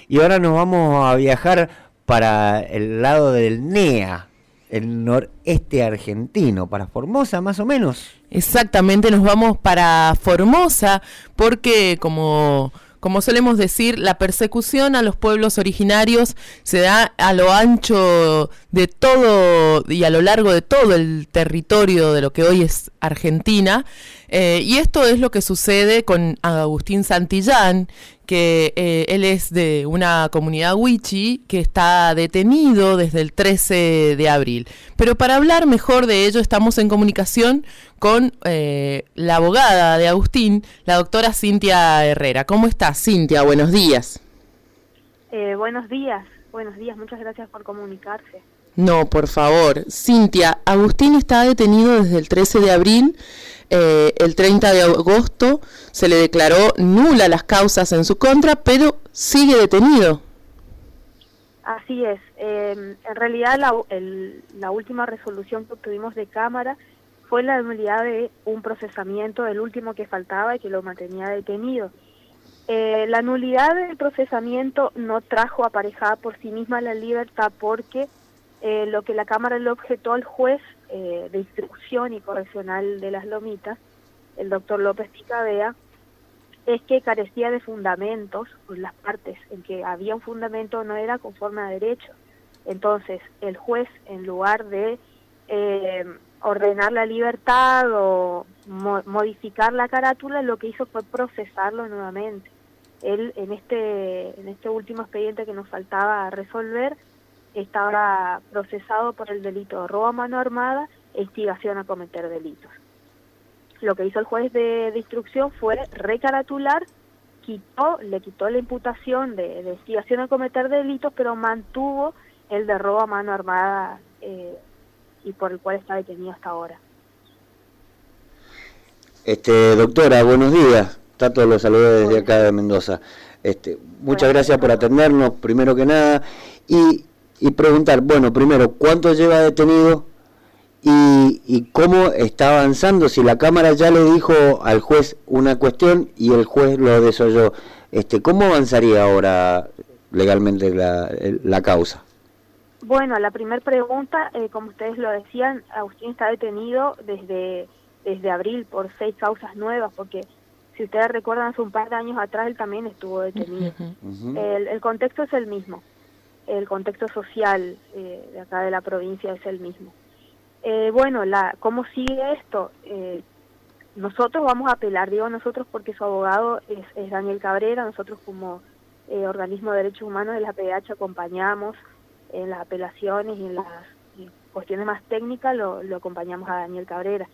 y ahora nos vamos a viajar para el lado del NEA, el noreste argentino, para Formosa más o menos. Exactamente, nos vamos para Formosa porque como solemos decir, la persecución a los pueblos originarios se da a lo ancho de todo y a lo largo de todo el territorio de lo que hoy es Argentina. Y esto es lo que sucede con Agustín Santillán, que él es de una comunidad wichi que está detenido desde el 13 de abril. Pero para hablar mejor de ello estamos en comunicación con la abogada de Agustín, la doctora Cintia Herrera. ¿Cómo estás, Cintia? Buenos días. Buenos días, muchas gracias por comunicarse. No, por favor. Cintia, Agustín está detenido desde el 13 de abril. El 30 de agosto se le declaró nula las causas en su contra, pero sigue detenido. Así es. En realidad la última resolución que obtuvimos de Cámara fue la nulidad de un procesamiento del último que faltaba y que lo mantenía detenido. La nulidad del procesamiento no trajo aparejada por sí misma la libertad porque lo que la Cámara le objetó al juez de instrucción y correccional de Las Lomitas, el doctor López Picabea, es que carecía de fundamentos, por las partes en que había un fundamento no era conforme a derecho. Entonces, el juez, en lugar de ordenar la libertad o modificar la carátula, lo que hizo fue procesarlo nuevamente. Él, en este último expediente que nos faltaba resolver, estaba procesado por el delito de robo a mano armada e instigación a cometer delitos. Lo que hizo el juez de instrucción fue recaratular, le quitó la imputación de instigación a cometer delitos, pero mantuvo el de robo a mano armada y por el cual está detenido hasta ahora. Doctora, buenos días. Tato lo saludo desde acá de Mendoza. Muchas gracias por atendernos, primero que nada, y preguntar, bueno, primero, ¿cuánto lleva detenido y cómo está avanzando? Si la Cámara ya le dijo al juez una cuestión y el juez lo desoyó, ¿cómo avanzaría ahora legalmente la causa? Bueno, la primera pregunta, como ustedes lo decían, Agustín está detenido desde abril por 6 causas nuevas, porque si ustedes recuerdan, hace un par de años atrás él también estuvo detenido. Uh-huh. El contexto es el mismo, el contexto social de acá de la provincia es el mismo. Bueno, ¿cómo sigue esto? Nosotros vamos a apelar, digo nosotros porque su abogado es Daniel Cabrera. Nosotros como organismo de derechos humanos de la PDH acompañamos en las apelaciones y en las cuestiones más técnicas, lo acompañamos a Daniel Cabrera.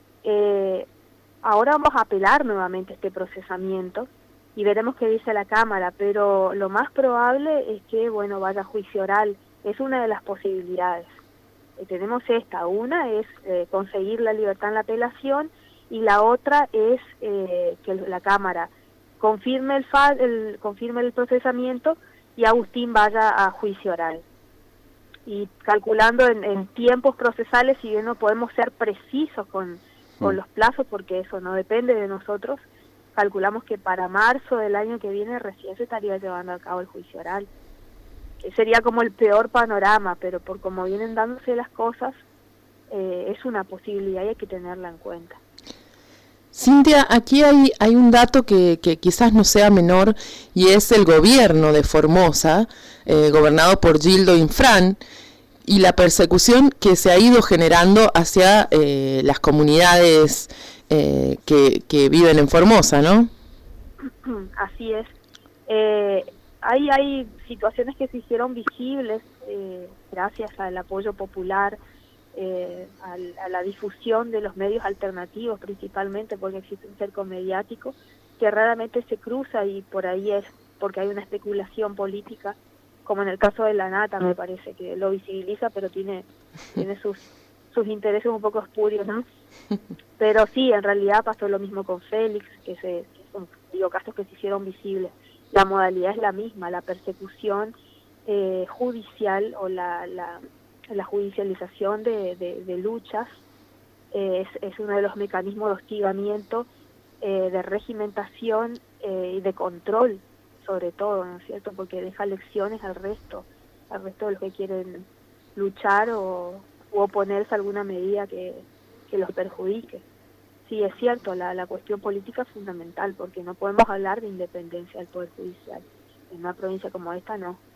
Ahora vamos a apelar nuevamente este procesamiento y veremos qué dice la Cámara, pero lo más probable es que, bueno, vaya a juicio oral. Es una de las posibilidades. Tenemos una es conseguir la libertad en la apelación, y la otra es que la Cámara confirme el procesamiento y Agustín vaya a juicio oral. Y calculando en tiempos procesales, si bien no podemos ser precisos con los plazos, porque eso no depende de nosotros, calculamos que para marzo del año que viene recién se estaría llevando a cabo el juicio oral. Sería como el peor panorama, pero por cómo vienen dándose las cosas, es una posibilidad y hay que tenerla en cuenta. Cintia, aquí hay un dato que quizás no sea menor, y es el gobierno de Formosa, gobernado por Gildo Infran, y la persecución que se ha ido generando hacia las comunidades que viven en Formosa, ¿no? Así es. Hay situaciones que se hicieron visibles gracias al apoyo popular, a la difusión de los medios alternativos principalmente, porque existe un cerco mediático que raramente se cruza, y por ahí es porque hay una especulación política, como en el caso de la Nata, me parece que lo visibiliza, pero tiene sus intereses un poco espurios, ¿no? Pero sí, en realidad pasó lo mismo con Félix, que son casos que se hicieron visibles. La modalidad es la misma, la persecución judicial o la judicialización de luchas es uno de los mecanismos de hostigamiento, de regimentación y de control sobre todo, ¿no es cierto? Porque deja lecciones al resto de los que quieren luchar u oponerse a alguna medida que los perjudique. Sí, es cierto, la cuestión política es fundamental, porque no podemos hablar de independencia del Poder Judicial. En una provincia como esta no.